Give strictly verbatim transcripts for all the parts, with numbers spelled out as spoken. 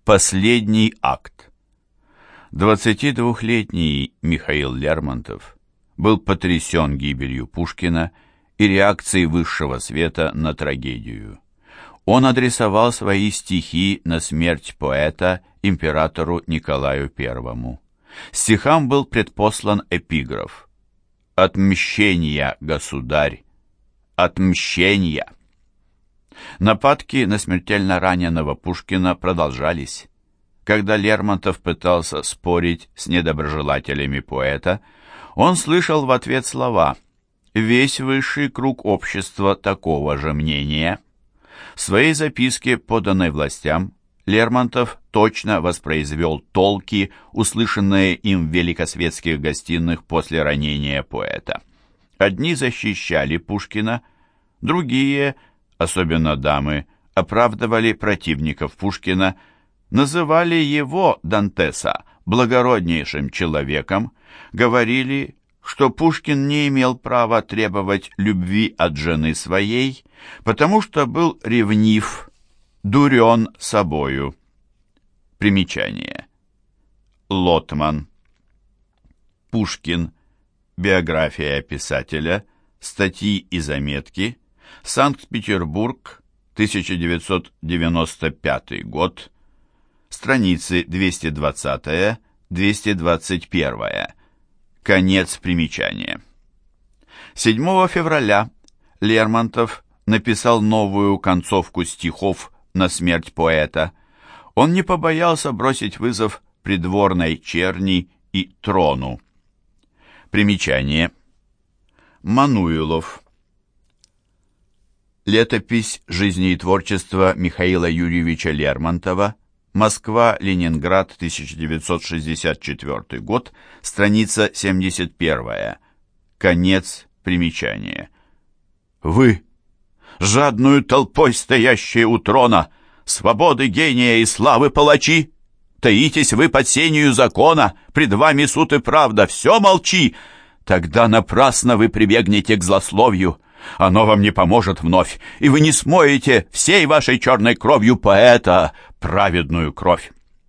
Последний акт. двадцатидвухлетний Михаил Лермонтов был потрясен гибелью Пушкина и реакцией высшего света на трагедию. Он адресовал свои стихи на смерть поэта императору Николаю Первому. Стихам был предпослан эпиграф: «Отмщения, государь, отмщения». Нападки на смертельно раненого Пушкина продолжались. Когда Лермонтов пытался спорить с недоброжелателями поэта, он слышал в ответ слова: «Весь высший круг общества такого же мнения». В своей записке, поданной властям, Лермонтов точно воспроизвел толки, услышанные им в великосветских гостиных после ранения поэта. Одни защищали Пушкина, другие, особенно дамы, оправдывали противников Пушкина, называли его, Дантеса, благороднейшим человеком, говорили, что Пушкин не имел права требовать любви от жены своей, потому что был ревнив, дурен собою. Примечание. Лотман. Пушкин. Биография писателя. Статьи и заметки. Санкт-Петербург, тысяча девятьсот девяносто пятый год. Страницы двести двадцать — двести двадцать один. Конец примечания. седьмого февраля Лермонтов написал новую концовку стихов на смерть поэта. Он не побоялся бросить вызов придворной черни и трону. Примечание. Мануилов. Летопись жизни и творчества Михаила Юрьевича Лермонтова. Москва-Ленинград, тысяча девятьсот шестьдесят четвёртый год, страница семьдесят первая. Конец примечания. Вы, жадную толпой стоящие у трона, свободы, гения и славы палачи, таитесь вы под сенью закона, пред вами суд и правда, все молчи, тогда напрасно вы прибегнете к злословию. Оно вам не поможет вновь, и вы не смоете всей вашей черной кровью поэта, праведную кровь.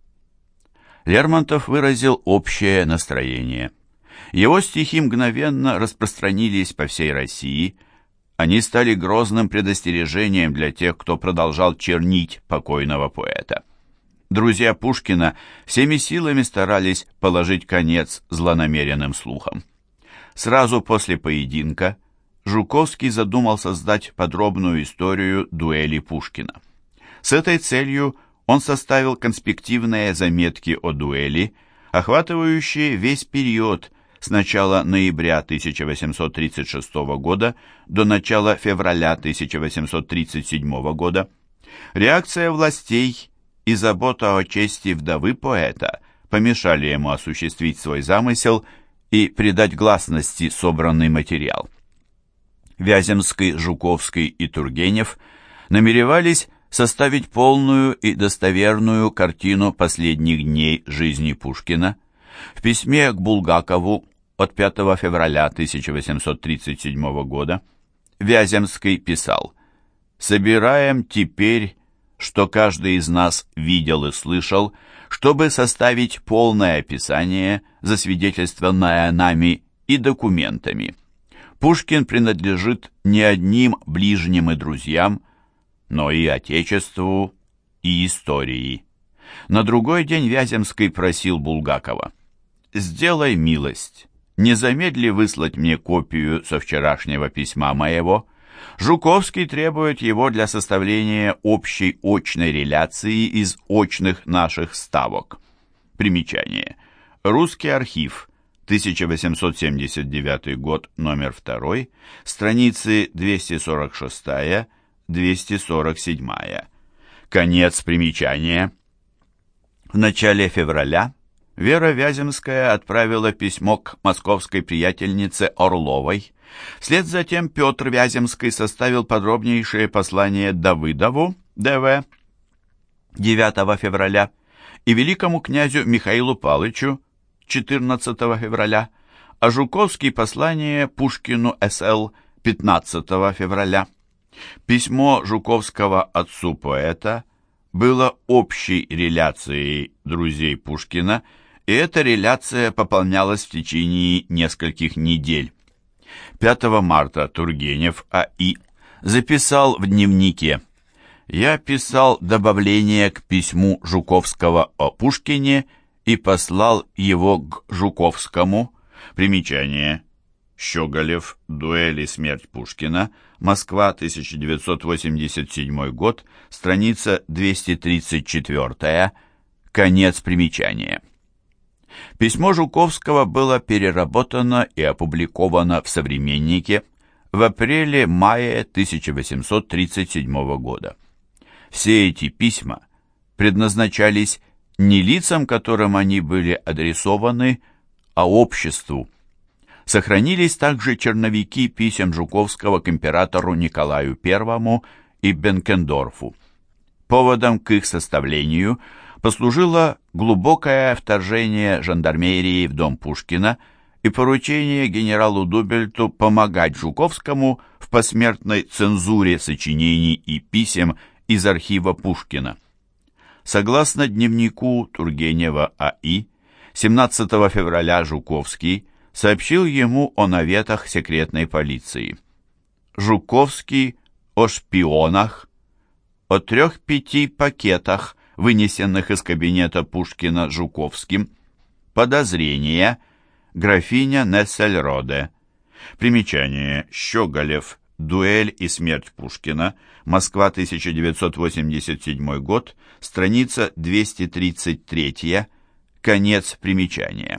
Лермонтов выразил общее настроение. Его стихи мгновенно распространились по всей России. Они стали грозным предостережением для тех, кто продолжал чернить покойного поэта. Друзья Пушкина всеми силами старались положить конец злонамеренным слухам. Сразу после поединка Жуковский задумал создать подробную историю дуэли Пушкина. С этой целью он составил конспективные заметки о дуэли, охватывающие весь период с начала ноября тысяча восемьсот тридцать шестого года до начала февраля тысяча восемьсот тридцать седьмого года. Реакция властей и забота о чести вдовы поэта помешали ему осуществить свой замысел и придать гласности собранный материал. Вяземский, Жуковский и Тургенев намеревались составить полную и достоверную картину последних дней жизни Пушкина. В письме к Булгакову от пятого февраля тысяча восемьсот тридцать седьмого года Вяземский писал: «Собираем теперь, что каждый из нас видел и слышал, чтобы составить полное описание, засвидетельствованное нами и документами. Пушкин принадлежит не одним ближним и друзьям, но и Отечеству, и истории». На другой день Вяземский просил Булгакова: «Сделай милость, не замедли выслать мне копию со вчерашнего письма моего. Жуковский требует его для составления общей очной реляции из очных наших ставок». Примечание. Русский архив, тысяча восемьсот семьдесят девятый год, номер два, страницы двести сорок шесть — двести сорок семь. Конец примечания. В начале февраля Вера Вяземская отправила письмо к московской приятельнице Орловой. Вслед за тем Петр Вяземский составил подробнейшее послание Давыдову, Д В, девятого февраля, и великому князю Михаилу Павловичу, четырнадцатого февраля, а Жуковский послание Пушкину С Л пятнадцатого февраля. Письмо Жуковского отцу поэта было общей реляцией друзей Пушкина, и эта реляция пополнялась в течение нескольких недель. пятого марта Тургенев А И записал в дневнике: «Я писал добавление к письму Жуковского о Пушкине и послал его к Жуковскому». Примечание. Щеголев. Дуэль и смерть Пушкина. Москва, тысяча девятьсот восемьдесят седьмой год. Страница двести тридцать четыре. Конец примечания. Письмо Жуковского было переработано и опубликовано в «Современнике» в апреле-мае тысяча восемьсот тридцать седьмого года. Все эти письма предназначались не лицам, которым они были адресованы, а обществу. Сохранились также черновики писем Жуковского к императору Николаю Первому и Бенкендорфу. Поводом к их составлению послужило глубокое вторжение жандармерии в дом Пушкина и поручение генералу Дубельту помогать Жуковскому в посмертной цензуре сочинений и писем из архива Пушкина. Согласно дневнику Тургенева А И, семнадцатого февраля Жуковский сообщил ему о наветах секретной полиции. Жуковский о шпионах, о трех-пяти пакетах, вынесенных из кабинета Пушкина Жуковским, подозрения, графиня Нессельроде. Примечание. Щеголев. Дуэль и смерть Пушкина. Москва, тысяча девятьсот восемьдесят седьмой год. Страница двести тридцать три. Конец примечания.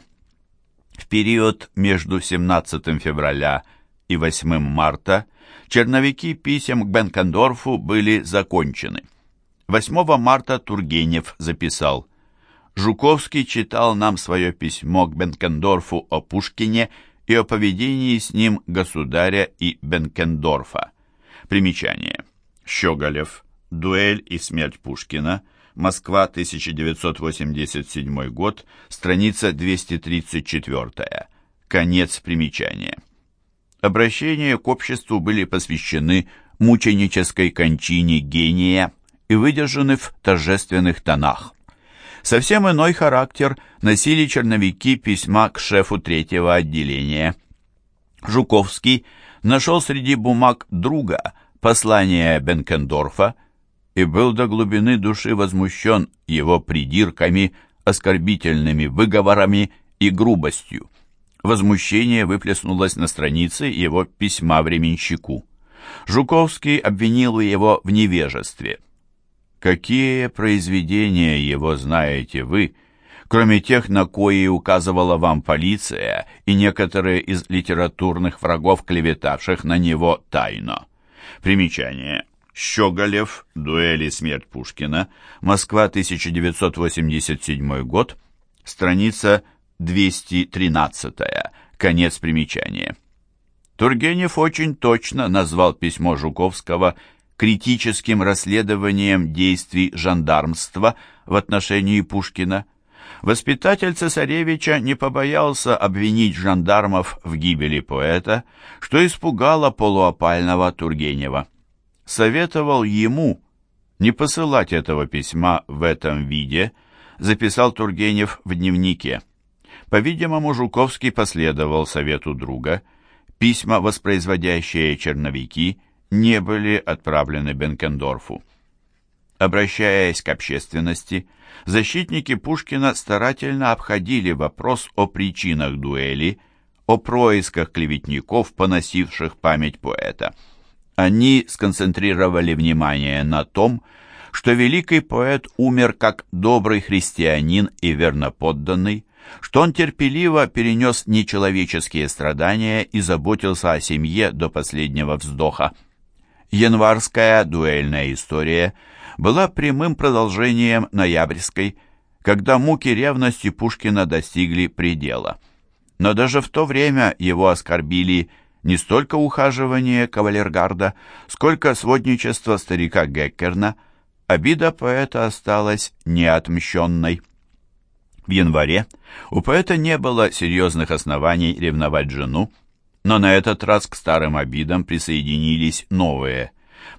В период между семнадцатым февраля и восьмым марта черновики писем к Бенкендорфу были закончены. восьмого марта Тургенев записал: «Жуковский читал нам свое письмо к Бенкендорфу о Пушкине и о поведении с ним государя и Бенкендорфа». Примечание. Щеголев. Дуэль и смерть Пушкина. Москва, тысяча девятьсот восемьдесят седьмой год. Страница двести тридцать четыре. Конец примечания. Обращения к обществу были посвящены мученической кончине гения и выдержаны в торжественных тонах. Совсем иной характер носили черновики письма к шефу третьего отделения. Жуковский нашел среди бумаг друга послание Бенкендорфа и был до глубины души возмущен его придирками, оскорбительными выговорами и грубостью. Возмущение выплеснулось на странице его письма временщику. Жуковский обвинил его в невежестве. «Какие произведения его знаете вы, кроме тех, на кои указывала вам полиция и некоторые из литературных врагов, клеветавших на него тайно?» Примечание. Щеголев. Дуэль и смерть Пушкина. Москва, тысяча девятьсот восемьдесят седьмой год. Страница двести тринадцать. Конец примечания. Тургенев очень точно назвал письмо Жуковского критическим расследованием действий жандармства в отношении Пушкина. Воспитатель цесаревича не побоялся обвинить жандармов в гибели поэта, что испугало полуопального Тургенева. Советовал ему не посылать этого письма в этом виде, записал Тургенев в дневнике. По-видимому, Жуковский последовал совету друга. Письма, воспроизводящие черновики, не были отправлены Бенкендорфу. Обращаясь к общественности, защитники Пушкина старательно обходили вопрос о причинах дуэли, о происках клеветников, поносивших память поэта. Они сконцентрировали внимание на том, что великий поэт умер как добрый христианин и верноподданный, что он терпеливо перенес нечеловеческие страдания и заботился о семье до последнего вздоха. Январская дуэльная история была прямым продолжением ноябрьской, когда муки ревности Пушкина достигли предела. Но даже в то время его оскорбили не столько ухаживание кавалергарда, сколько сводничество старика Геккерна. Обида поэта осталась неотмщенной. В январе у поэта не было серьезных оснований ревновать жену, но на этот раз к старым обидам присоединились новые.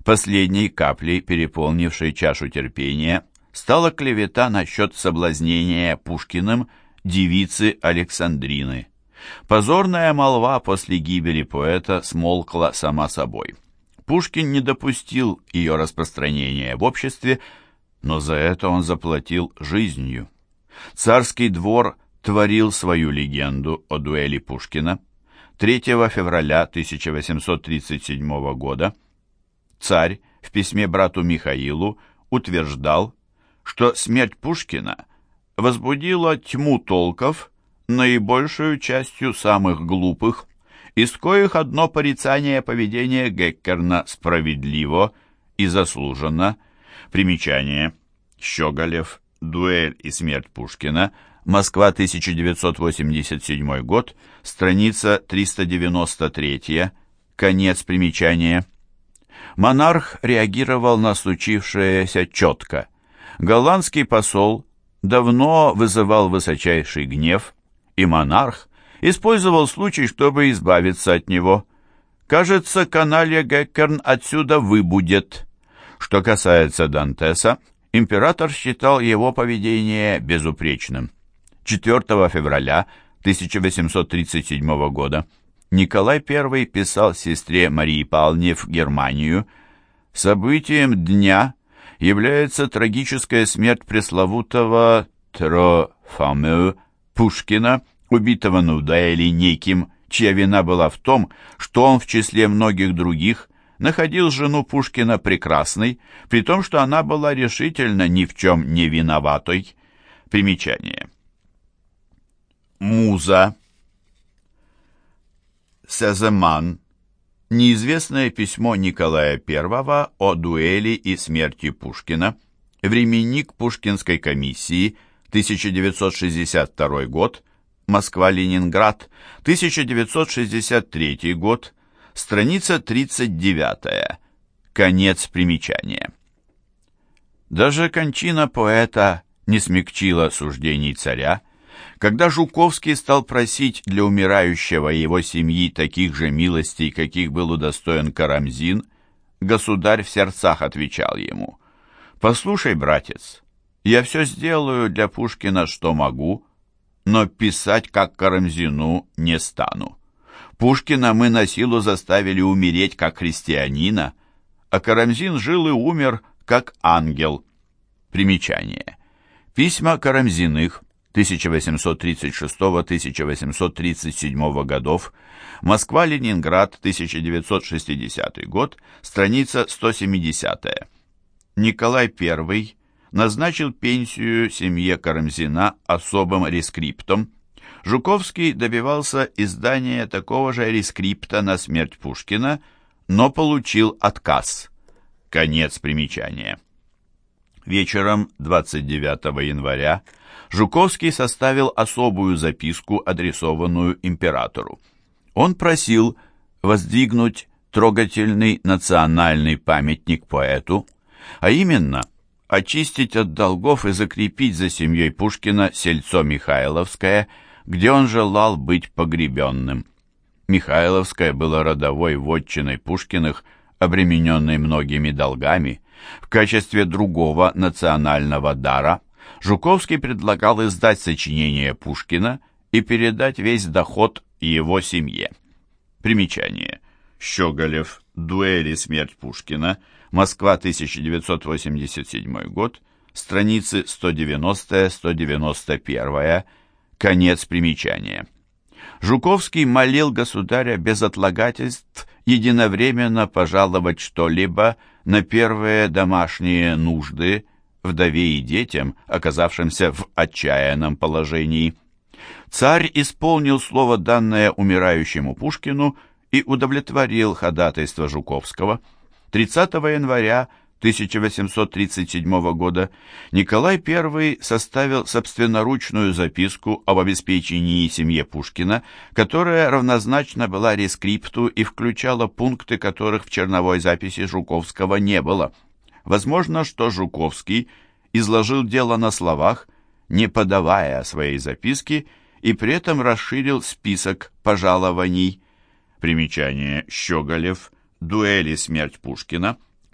Последней каплей, переполнившей чашу терпения, стала клевета насчет соблазнения Пушкиным девицы Александрины. Позорная молва после гибели поэта смолкла сама собой. Пушкин не допустил ее распространения в обществе, но за это он заплатил жизнью. Царский двор творил свою легенду о дуэли Пушкина. третьего февраля тысяча восемьсот тридцать седьмого года царь в письме брату Михаилу утверждал, что смерть Пушкина возбудила тьму толков, наибольшую частью самых глупых, из коих одно порицание поведения Геккерна справедливо и заслуженно. Примечание. Щеголев. Дуэль и смерть Пушкина. Москва, тысяча девятьсот восемьдесят седьмой год. Страница триста девяносто три. Конец примечания. Монарх реагировал на случившееся четко. Голландский посол давно вызывал высочайший гнев, и монарх использовал случай, чтобы избавиться от него. Кажется, каналья Геккерн отсюда выбудет. Что касается Дантеса, император считал его поведение безупречным. четвёртого февраля тысяча восемьсот тридцать седьмого года Николай Первый писал сестре Марии Павловне в Германию: «Событием дня является трагическая смерть пресловутого Трофимова Пушкина, убитого на дуэли неким, чья вина была в том, что он в числе многих других находил жену Пушкина прекрасной, при том, что она была решительно ни в чем не виноватой». Примечание. Муза. Сеземан. Неизвестное письмо Николая Первого о дуэли и смерти Пушкина. Временник Пушкинской комиссии. тысяча девятьсот шестьдесят второй год. Москва-Ленинград. тысяча девятьсот шестьдесят третий год. Страница тридцать девять. Конец примечания. Даже кончина поэта не смягчила суждений царя. Когда Жуковский стал просить для умирающего и его семьи таких же милостей, каких был удостоен Карамзин, государь в сердцах отвечал ему: «Послушай, братец, я все сделаю для Пушкина, что могу, но писать, как Карамзину, не стану. Пушкина мы на силу заставили умереть, как христианина, а Карамзин жил и умер, как ангел». Примечание. Письма Карамзиных тысяча восемьсот тридцать шестого — тысяча восемьсот тридцать седьмого годов, Москва-Ленинград, тысяча девятьсот шестидесятый год, страница сто семидесятая. Николай Первый назначил пенсию семье Карамзина особым рескриптом. Жуковский добивался издания такого же рескрипта на смерть Пушкина, но получил отказ. Конец примечания. Вечером двадцать девятого января Жуковский составил особую записку, адресованную императору. Он просил воздвигнуть трогательный национальный памятник поэту, а именно очистить от долгов и закрепить за семьей Пушкина сельцо Михайловское, где он желал быть погребенным. Михайловское было родовой вотчиной Пушкиных, обремененной многими долгами. В качестве другого национального дара Жуковский предлагал издать сочинение Пушкина и передать весь доход его семье. Примечание. Щеголев. Дуэль и смерть Пушкина. Москва, тысяча девятьсот восемьдесят седьмой год. Страницы сто девяносто — сто девяносто один. Конец примечания. Жуковский молил государя без отлагательств единовременно пожаловать что-либо на первые домашние нужды вдове и детям, оказавшимся в отчаянном положении. Царь исполнил слово, данное умирающему Пушкину, и удовлетворил ходатайство Жуковского. тридцатого января тысяча восемьсот тридцать седьмого года Николай Первый составил собственноручную записку об обеспечении семье Пушкина, которая равнозначно была рескрипту и включала пункты, которых в черновой записи Жуковского не было. Возможно, что Жуковский изложил дело на словах, не подавая своей записки, и при этом расширил список пожалований. Примечание. Щеголев. Дуэль и смерть Пушкина.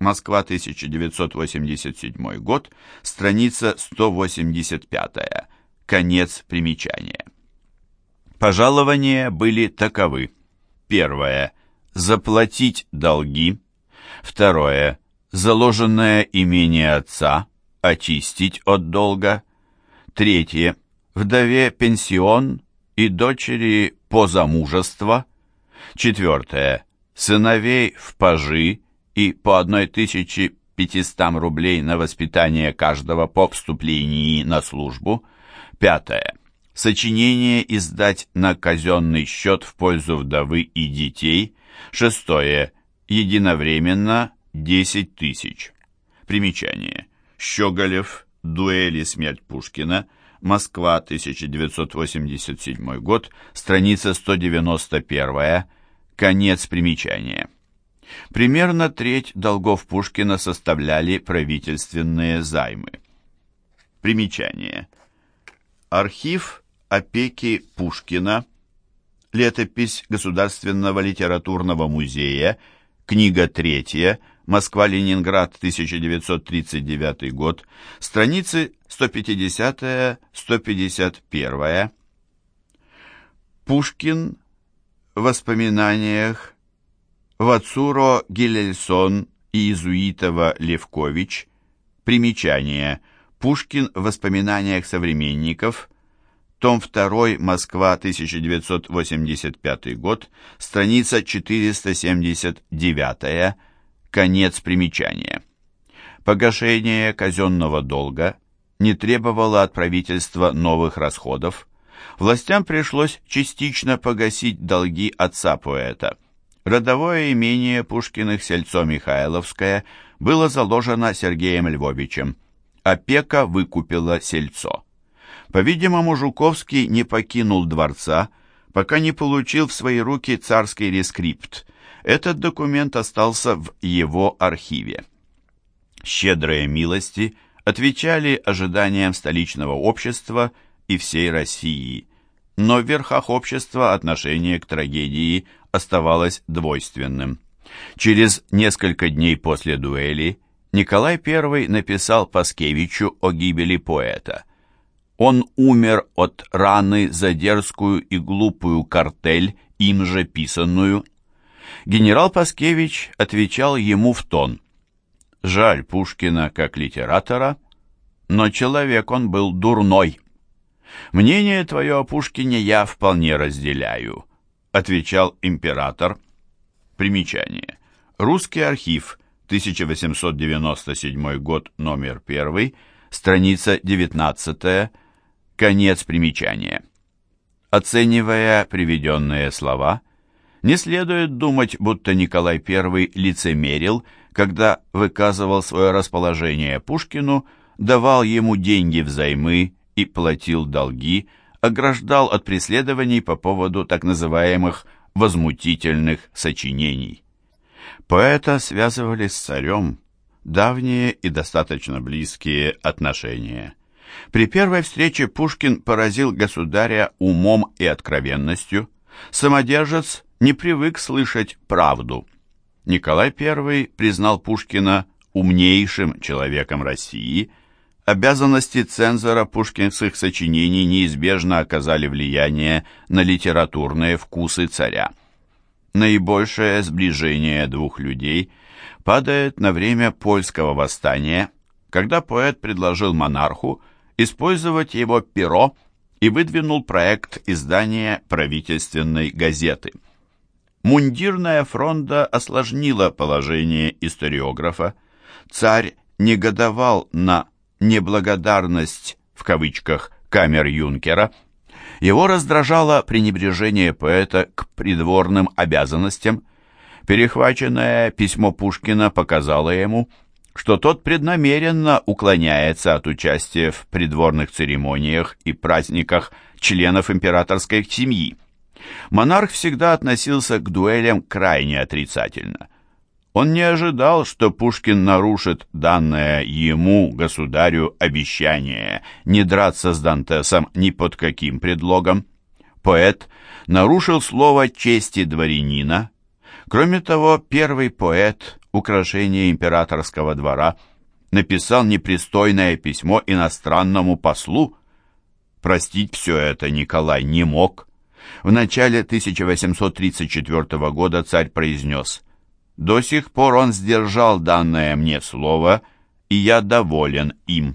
Москва, тысяча девятьсот восемьдесят седьмой год, страница сто восемьдесят пятая. Конец примечания. Пожалования были таковы. Первое. Заплатить долги. Второе. Заложенное имение отца очистить от долга. Третье. Вдове пенсион и дочери позамужества. Четвертое. Сыновей в пажи и по одной тысяче пятистам рублей на воспитание каждого по вступлении на службу. Пятое. Сочинение издать на казенный счет в пользу вдовы и детей. Шестое. Единовременно десять тысяч. Примечание. Щеголев. Дуэли. Смерть Пушкина. Москва, тысяча девятьсот восемьдесят седьмой год. Страница сто девяносто первая. Конец примечания. Примерно треть долгов Пушкина составляли правительственные займы. Примечание. Архив опеки Пушкина. Летопись Государственного литературного музея. Книга третья. Москва-Ленинград, тысяча девятьсот тридцать девятый год. Страницы сто пятидесятая — сто пятьдесят первая. Пушкин в воспоминаниях. Вацуро Гилельсон и Иезуитова Левкович. Примечание. Пушкин в воспоминаниях современников. Том два. Москва, тысяча девятьсот восемьдесят пятый год. Страница четыреста семьдесят девятая. Конец примечания. Погашение казенного долга не требовало от правительства новых расходов. Властям пришлось частично погасить долги отца поэта. Родовое имение Пушкиных Сельцо-Михайловское было заложено Сергеем Львовичем. Опека выкупила сельцо. По-видимому, Жуковский не покинул дворца, пока не получил в свои руки царский рескрипт. Этот документ остался в его архиве. Щедрые милости отвечали ожиданиям столичного общества и всей России, но в верхах общества отношение к трагедии оставалось двойственным. Через несколько дней после дуэли Николай Первый написал Паскевичу о гибели поэта. Он умер от раны за дерзкую и глупую картель, им же писанную. Генерал Паскевич отвечал ему в тон: «Жаль Пушкина как литератора, но человек он был дурной. Мнение твое о Пушкине я вполне разделяю», отвечал император. Примечание. Русский архив, тысяча восемьсот девяносто седьмой год, номер один, страница девятнадцатая, конец примечания. Оценивая приведенные слова, не следует думать, будто Николай Первый лицемерил, когда выказывал свое расположение Пушкину, давал ему деньги взаймы и платил долги, ограждал от преследований по поводу так называемых возмутительных сочинений. Поэта связывали с царем давние и достаточно близкие отношения. При первой встрече Пушкин поразил государя умом и откровенностью. Самодержец не привык слышать правду. Николай Первый признал Пушкина умнейшим человеком России. Обязанности цензора пушкинских сочинений неизбежно оказали влияние на литературные вкусы царя. Наибольшее сближение двух людей падает на время польского восстания, когда поэт предложил монарху использовать его перо и выдвинул проект издания правительственной газеты. Мундирная фронда осложнила положение историографа. Царь негодовал на «неблагодарность» в кавычках камер-юнкера. Его раздражало пренебрежение поэта к придворным обязанностям. Перехваченное письмо Пушкина показало ему, что тот преднамеренно уклоняется от участия в придворных церемониях и праздниках членов императорской семьи. Монарх всегда относился к дуэлям крайне отрицательно. Он не ожидал, что Пушкин нарушит данное ему, государю, обещание не драться с Дантесом ни под каким предлогом. Поэт нарушил слово чести дворянина. Кроме того, первый поэт украшение императорского двора, написал непристойное письмо иностранному послу. Простить все это Николай не мог. В начале тысяча восемьсот тридцать четвёртого года царь произнес: «До сих пор он сдержал данное мне слово, и я доволен им».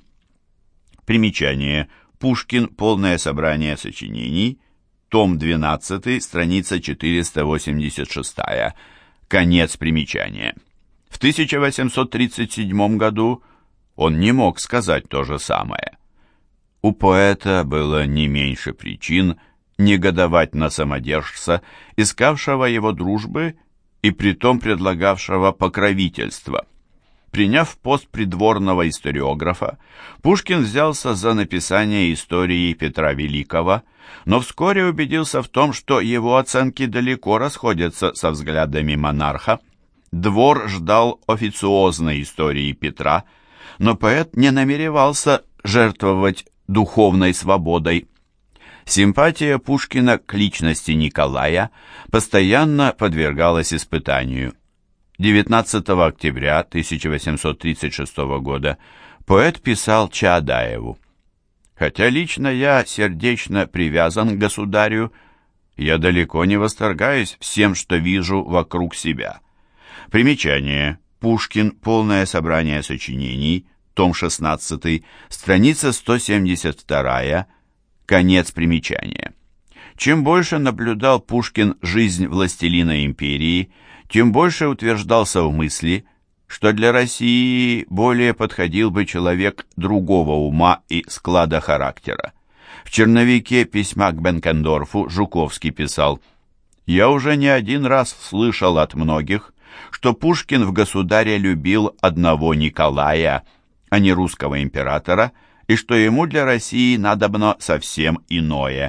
Примечание. Пушкин. Полное собрание сочинений. Том двенадцатый, страница четыреста восемьдесят шесть. Конец примечания. В тысяча восемьсот тридцать седьмом году он не мог сказать то же самое. У поэта было не меньше причин негодовать на самодержца, искавшего его дружбы и притом предлагавшего покровительство. Приняв пост придворного историографа, Пушкин взялся за написание истории Петра Великого, но вскоре убедился в том, что его оценки далеко расходятся со взглядами монарха. Двор ждал официозной истории Петра, но поэт не намеревался жертвовать духовной свободой. Симпатия Пушкина к личности Николая постоянно подвергалась испытанию. девятнадцатого октября тысяча восемьсот тридцать шестого года поэт писал Чаадаеву: «Хотя лично я сердечно привязан к государю, я далеко не восторгаюсь всем, что вижу вокруг себя». Примечание. Пушкин. Полное собрание сочинений. Том шестнадцатый. Страница сто семьдесят два. Конец примечания. Чем больше наблюдал Пушкин жизнь властелина империи, тем больше утверждался в мысли, что для России более подходил бы человек другого ума и склада характера. В черновике письма к Бенкендорфу Жуковский писал: «Я уже не один раз слышал от многих, что Пушкин в государе любил одного Николая, а не русского императора, и что ему для России надобно совсем иное».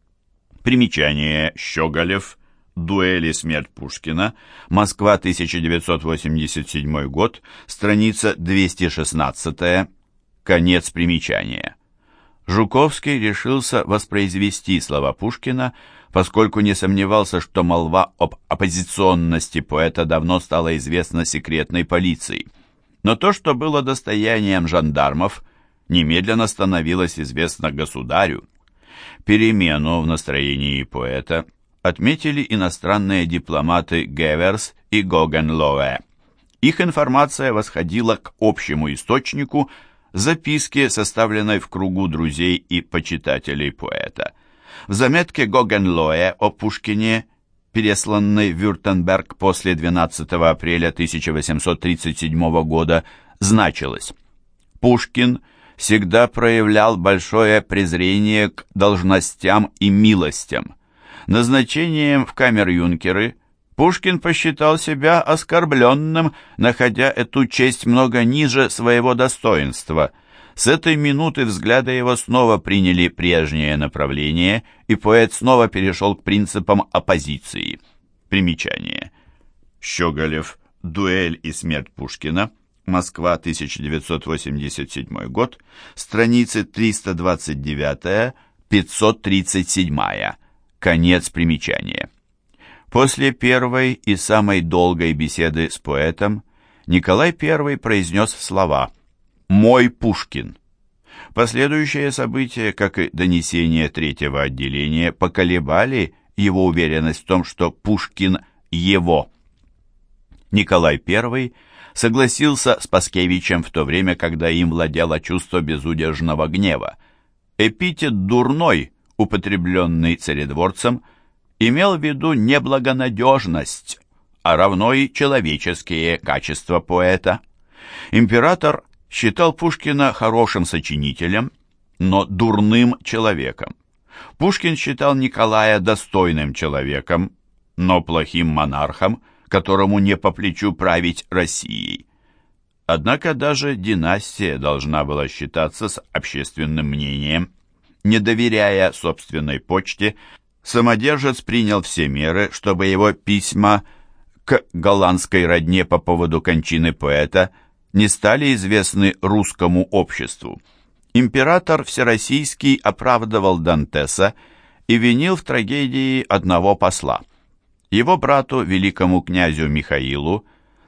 Примечание. Щеголев. Дуэль и смерть Пушкина. Москва, тысяча девятьсот восемьдесят седьмой год. Страница двести шестнадцать. Конец примечания. Жуковский решился воспроизвести слова Пушкина, поскольку не сомневался, что молва об оппозиционности поэта давно стала известна секретной полицией. Но то, что было достоянием жандармов, немедленно становилось известно государю. Перемену в настроении поэта отметили иностранные дипломаты Геверс и Гогенлоэ. Их информация восходила к общему источнику, записке, составленной в кругу друзей и почитателей поэта. В заметке Гогенлоэ о Пушкине, пересланной в Вюртемберг после двенадцатого апреля тысяча восемьсот тридцать седьмого года, значилось: «Пушкин всегда проявлял большое презрение к должностям и милостям. Назначением в камер-юнкеры Пушкин посчитал себя оскорбленным, находя эту честь много ниже своего достоинства. С этой минуты взгляды его снова приняли прежнее направление, и поэт снова перешел к принципам оппозиции». Примечание. Щеголев. Дуэль и смерть Пушкина. Москва, тысяча девятьсот восемьдесят седьмой год. Страницы триста двадцать девять — пятьсот тридцать семь. Конец примечания. После первой и самой долгой беседы с поэтом Николай I произнес слова «Мой Пушкин». Последующие события, как и донесение третьего отделения, поколебали его уверенность в том, что Пушкин его. Николай I согласился с Паскевичем в то время, когда им владело чувство безудержного гнева. Эпитет «дурной», употребленный царедворцем, имел в виду не благонадежность, а равно и человеческие качества поэта. Император считал Пушкина хорошим сочинителем, но дурным человеком. Пушкин считал Николая достойным человеком, но плохим монархом, которому не по плечу править Россией. Однако даже династия должна была считаться с общественным мнением. Не доверяя собственной почте, самодержец принял все меры, чтобы его письма к голландской родне по поводу кончины поэта не стали известны русскому обществу. Император Всероссийский оправдывал Дантеса и винил в трагедии одного посла. Его брату, великому князю Михаилу,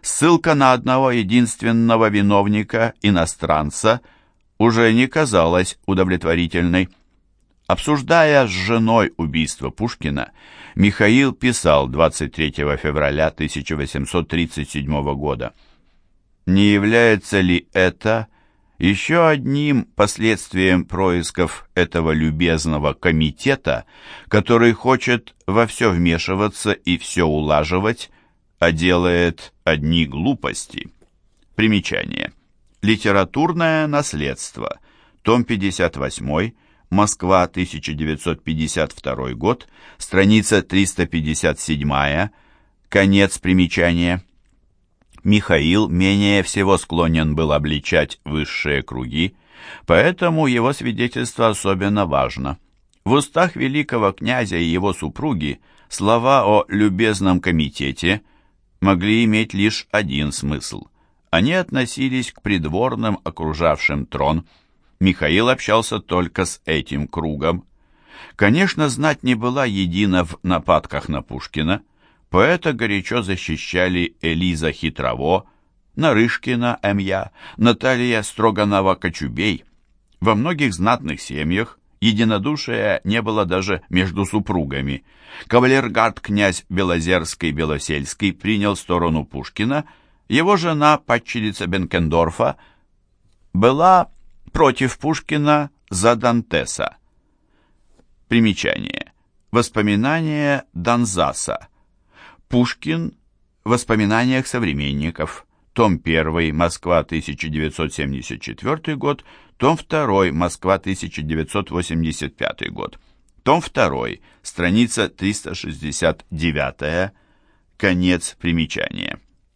ссылка на одного единственного виновника, иностранца, уже не казалась удовлетворительной. Обсуждая с женой убийство Пушкина, Михаил писал двадцать третьего февраля тысяча восемьсот тридцать седьмого года: «Не является ли это еще одним последствием происков этого любезного комитета, который хочет во все вмешиваться и все улаживать, а делает одни глупости?» Примечание. Литературное наследство. Том пятьдесят восемь. Москва, тысяча девятьсот пятьдесят второй год. Страница триста пятьдесят семь. Конец примечания. Михаил менее всего склонен был обличать высшие круги, поэтому его свидетельство особенно важно. В устах великого князя и его супруги слова о «любезном комитете» могли иметь лишь один смысл. Они относились к придворным, окружавшим трон. Михаил общался только с этим кругом. Конечно, знать не была едина в нападках на Пушкина. Поэта горячо защищали Элиза Хитрово, Нарышкина М.Я., Наталья Строганова-Кочубей. Во многих знатных семьях единодушия не было даже между супругами. Кавалергард князь Белозерский-Белосельский принял сторону Пушкина, его жена, падчерица Бенкендорфа, была против Пушкина за Дантеса. Примечание. Воспоминания Донзаса. Пушкин. В воспоминаниях современников. Том один. Москва, тысяча девятьсот семьдесят четвёртый год. Том два. Москва, тысяча девятьсот восемьдесят пятый год. Том два. Страница триста шестьдесят девять. Конец примечания.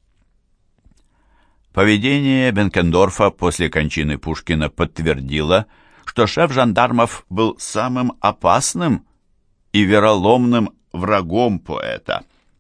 Поведение Бенкендорфа после кончины Пушкина подтвердило, что шеф жандармов был самым опасным и вероломным врагом поэта.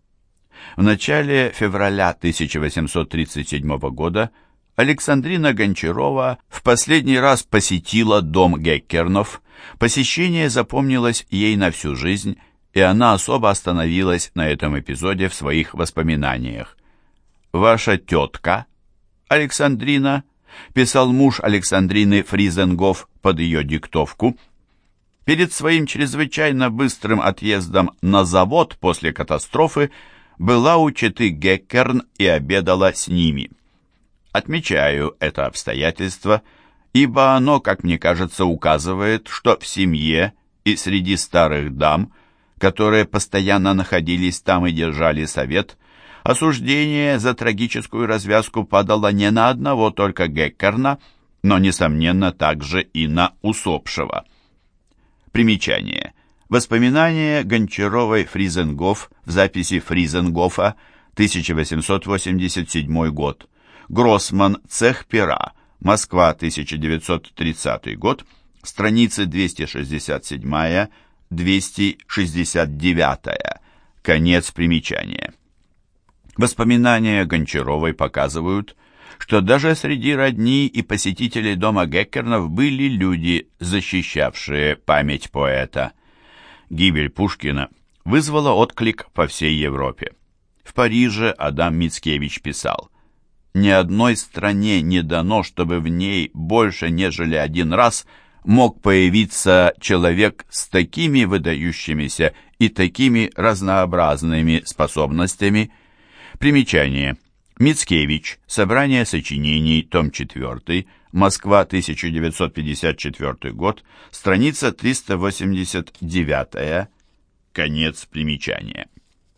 В начале февраля тысяча восемьсот тридцать седьмого года Александрина Гончарова в последний раз посетила дом Геккернов. Посещение запомнилось ей на всю жизнь, и она особо остановилась на этом эпизоде в своих воспоминаниях. «Ваша тетка, Александрина», писал муж Александрины Фризенгоф под ее диктовку, перед своим чрезвычайно быстрым отъездом на завод после катастрофы была у четы Геккерн и обедала с ними. Отмечаю это обстоятельство, ибо оно, как мне кажется, указывает, что в семье и среди старых дам, которые постоянно находились там и держали совет, осуждение за трагическую развязку падало не на одного только Геккерна, но, несомненно, также и на усопшего. Примечание. Воспоминания Гончаровой Фризенгоф в записи Фризенгофа, тысяча восемьсот восемьдесят седьмой год. Гроссман, цех пера, Москва, тысяча девятьсот тридцатый год, страницы двести шестьдесят семь — двести шестьдесят девять. Конец примечания. Воспоминания Гончаровой показывают, что даже среди родни и посетителей дома Геккернов были люди, защищавшие память поэта. Гибель Пушкина вызвала отклик по всей Европе. В Париже Адам Мицкевич писал: «Ни одной стране не дано, чтобы в ней больше, нежели один раз мог появиться человек с такими выдающимися и такими разнообразными способностями». Примечание. Мицкевич. Собрание сочинений. Том четыре. Москва, тысяча девятьсот пятьдесят четвёртый год. Страница триста восемьдесят девять. Конец примечания.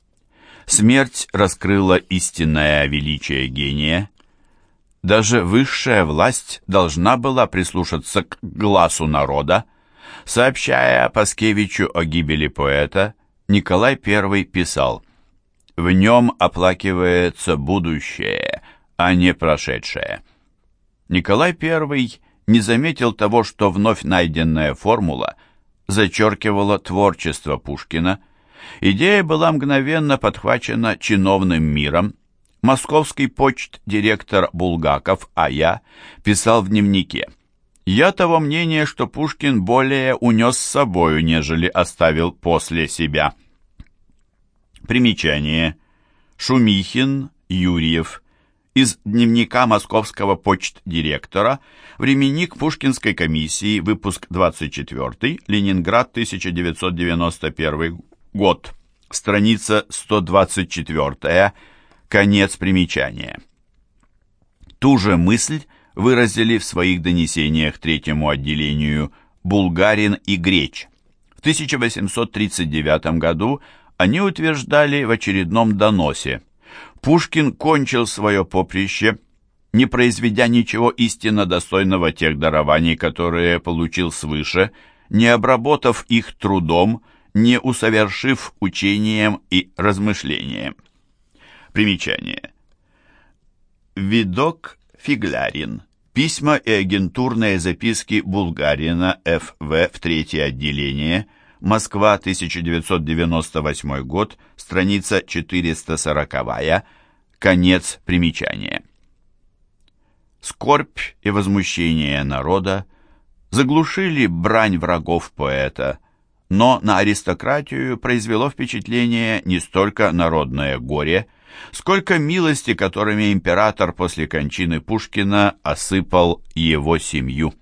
Смерть раскрыла истинное величие гения. Даже высшая власть должна была прислушаться к гласу народа. Сообщая Паскевичу о гибели поэта, Николай Первый писал: «В нем оплакивается будущее, а не прошедшее». Николай Первый не заметил того, что вновь найденная формула зачеркивала творчество Пушкина. Идея была мгновенно подхвачена чиновным миром. Московский почт-директор Булгаков А Я писал в дневнике: «Я того мнения, что Пушкин более унес с собою, нежели оставил после себя». Примечание. Шумихин, Юрьев. Из дневника московского почт-директора, временник Пушкинской комиссии, выпуск двадцать четвёртый, Ленинград, тысяча девятьсот девяносто первый год, страница сто двадцать четвёртая, конец примечания. Ту же мысль выразили в своих донесениях третьему отделению Булгарин и Греч. В тысяча восемьсот тридцать девятом году они утверждали в очередном доносе: Пушкин кончил свое поприще, не произведя ничего истинно достойного тех дарований, которые получил свыше, не обработав их трудом, не усовершив учением и размышлением. Примечание. Видок Фиглярин. Письма и агентурные записки Булгарина Ф В в третье отделение. Москва, тысяча девятьсот девяносто восьмой год, страница четыреста сороковая, конец примечания. Скорбь и возмущение народа заглушили брань врагов поэта, но на аристократию произвело впечатление не столько народное горе, сколько милости, которыми император после кончины Пушкина осыпал его семью.